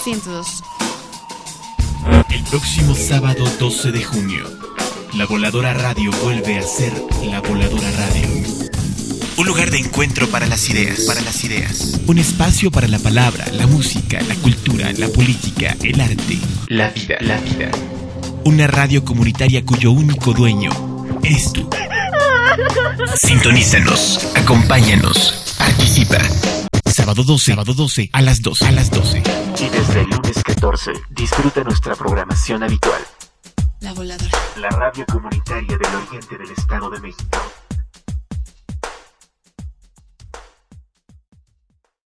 102. El próximo sábado 12 de junio, La Voladora Radio vuelve a ser La Voladora Radio. Un lugar de encuentro para las ideas, Un espacio para la palabra, la música, la cultura, la política, el arte, la vida. Una radio comunitaria cuyo único dueño eres tú. Sintonízanos, acompáñanos, participa. Sábado 12 a las 12. Y desde el lunes 14, disfruta nuestra programación habitual. La Voladora. La radio comunitaria del oriente del Estado de México.